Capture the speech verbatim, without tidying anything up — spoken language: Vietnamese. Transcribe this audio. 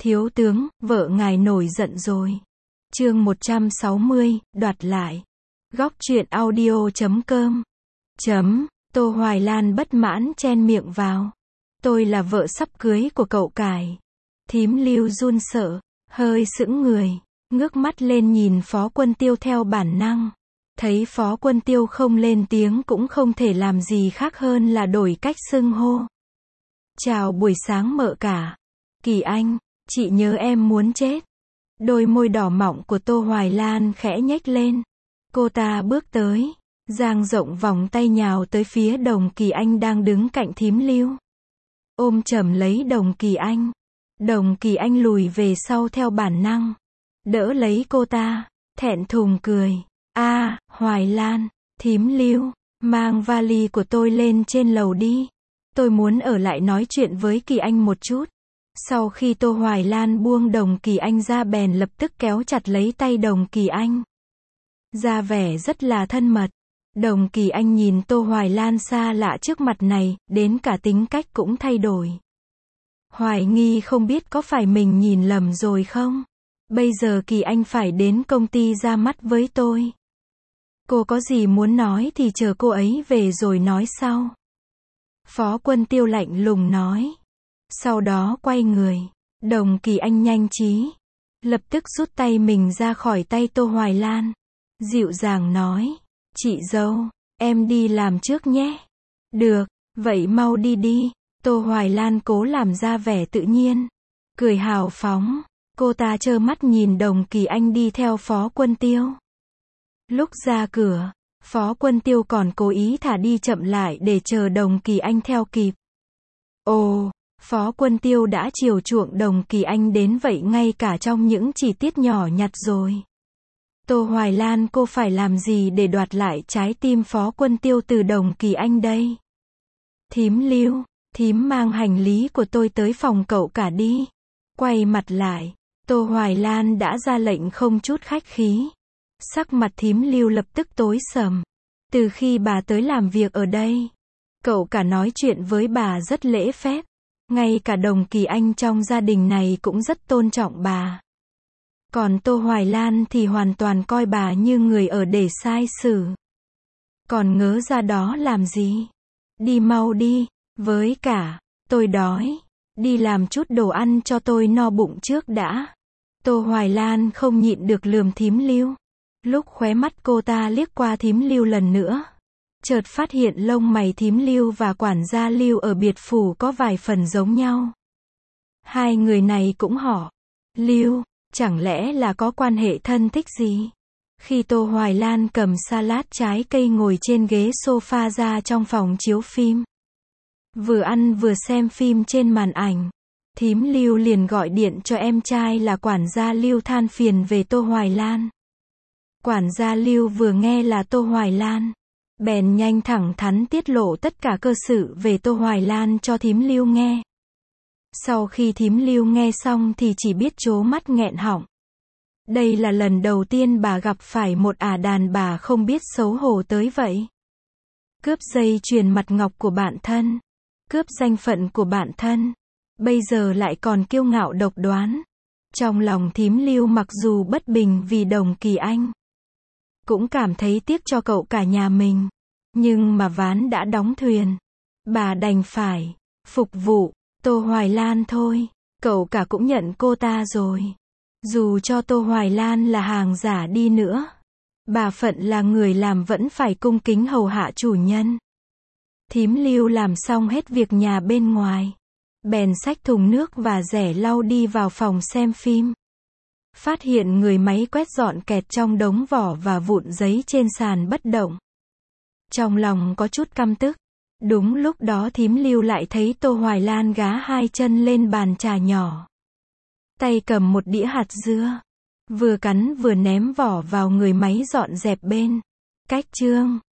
Thiếu tướng, vợ ngài nổi giận rồi. Chương một trăm sáu mươi, đoạt lại. Góc truyện audio chấm com. Chấm, Tô Hoài Lan bất mãn chen miệng vào. Tôi là vợ sắp cưới của cậu cải. Thím Lưu run sợ, hơi sững người, ngước mắt lên nhìn Phó Quân Tiêu theo bản năng. Thấy Phó Quân Tiêu không lên tiếng cũng không thể làm gì khác hơn là đổi cách xưng hô. Chào buổi sáng mợ cả. Kỳ Anh, chị nhớ em muốn chết. Đôi môi đỏ mọng của Tô Hoài Lan khẽ nhếch lên. Cô ta bước tới, dang rộng vòng tay nhào tới phía Đồng Kỳ Anh đang đứng cạnh thím Lưu. Ôm chầm lấy Đồng Kỳ Anh. Đồng Kỳ Anh lùi về sau theo bản năng. Đỡ lấy cô ta, thẹn thùng cười. A, à, Hoài Lan, thím Lưu, mang vali của tôi lên trên lầu đi. Tôi muốn ở lại nói chuyện với Kỳ Anh một chút. Sau khi Tô Hoài Lan buông Đồng Kỳ Anh ra bèn lập tức kéo chặt lấy tay Đồng Kỳ Anh. Ra vẻ rất là thân mật. Đồng Kỳ Anh nhìn Tô Hoài Lan xa lạ trước mặt này, đến cả tính cách cũng thay đổi. Hoài nghi không biết có phải mình nhìn lầm rồi không? Bây giờ Kỳ Anh phải đến công ty ra mắt với tôi. Cô có gì muốn nói thì chờ cô ấy về rồi nói sau. Phó Quân Tiêu lạnh lùng nói. Sau đó quay người. Đồng Kỳ Anh nhanh trí. Lập tức rút tay mình ra khỏi tay Tô Hoài Lan. Dịu dàng nói. Chị dâu, em đi làm trước nhé. Được, vậy mau đi đi. Tô Hoài Lan cố làm ra vẻ tự nhiên. Cười hào phóng. Cô ta trơ mắt nhìn Đồng Kỳ Anh đi theo Phó Quân Tiêu. Lúc ra cửa, Phó Quân Tiêu còn cố ý thả đi chậm lại để chờ Đồng Kỳ Anh theo kịp. Ồ, Phó Quân Tiêu đã chiều chuộng Đồng Kỳ Anh đến vậy ngay cả trong những chi tiết nhỏ nhặt rồi. Tô Hoài Lan, cô phải làm gì để đoạt lại trái tim Phó Quân Tiêu từ Đồng Kỳ Anh đây? Thím Lưu, thím mang hành lý của tôi tới phòng cậu cả đi. Quay mặt lại, Tô Hoài Lan đã ra lệnh không chút khách khí. Sắc mặt thím Lưu lập tức tối sầm. Từ khi bà tới làm việc ở đây, cậu cả nói chuyện với bà rất lễ phép. Ngay cả Đồng Kỳ Anh trong gia đình này cũng rất tôn trọng bà. Còn Tô Hoài Lan thì hoàn toàn coi bà như người ở để sai xử. Còn ngớ ra đó làm gì? Đi mau đi, với cả, tôi đói. Đi làm chút đồ ăn cho tôi no bụng trước đã. Tô Hoài Lan không nhịn được lườm thím Lưu. Lúc khóe mắt cô ta liếc qua thím Lưu lần nữa, chợt phát hiện lông mày thím Lưu và quản gia Lưu ở biệt phủ có vài phần giống nhau. Hai người này cũng họ Lưu, chẳng lẽ là có quan hệ thân thích gì? Khi Tô Hoài Lan cầm salad trái cây ngồi trên ghế sofa ra trong phòng chiếu phim, vừa ăn vừa xem phim trên màn ảnh, thím Lưu liền gọi điện cho em trai là quản gia Lưu than phiền về Tô Hoài Lan. Quản gia Lưu vừa nghe là Tô Hoài Lan, bèn nhanh thẳng thắn tiết lộ tất cả cơ sự về Tô Hoài Lan cho thím Lưu nghe. Sau khi thím Lưu nghe xong thì chỉ biết trố mắt nghẹn họng. Đây là lần đầu tiên bà gặp phải một ả đàn bà không biết xấu hổ tới vậy. Cướp dây chuyền mặt ngọc của bạn thân, cướp danh phận của bạn thân, bây giờ lại còn kiêu ngạo độc đoán. Trong lòng thím Lưu mặc dù bất bình vì Đồng Kỳ Anh, cũng cảm thấy tiếc cho cậu cả nhà mình. Nhưng mà ván đã đóng thuyền, bà đành phải phục vụ Tô Hoài Lan thôi. Cậu cả cũng nhận cô ta rồi. Dù cho Tô Hoài Lan là hàng giả đi nữa, bà phận là người làm vẫn phải cung kính hầu hạ chủ nhân. Thím Lưu làm xong hết việc nhà bên ngoài, bèn xách thùng nước và rẻ lau đi vào phòng xem phim. Phát hiện người máy quét dọn kẹt trong đống vỏ và vụn giấy trên sàn bất động. Trong lòng có chút căm tức. Đúng lúc đó thím Lưu lại thấy Tô Hoài Lan gá hai chân lên bàn trà nhỏ, tay cầm một đĩa hạt dưa, vừa cắn vừa ném vỏ vào người máy dọn dẹp bên. Cách chương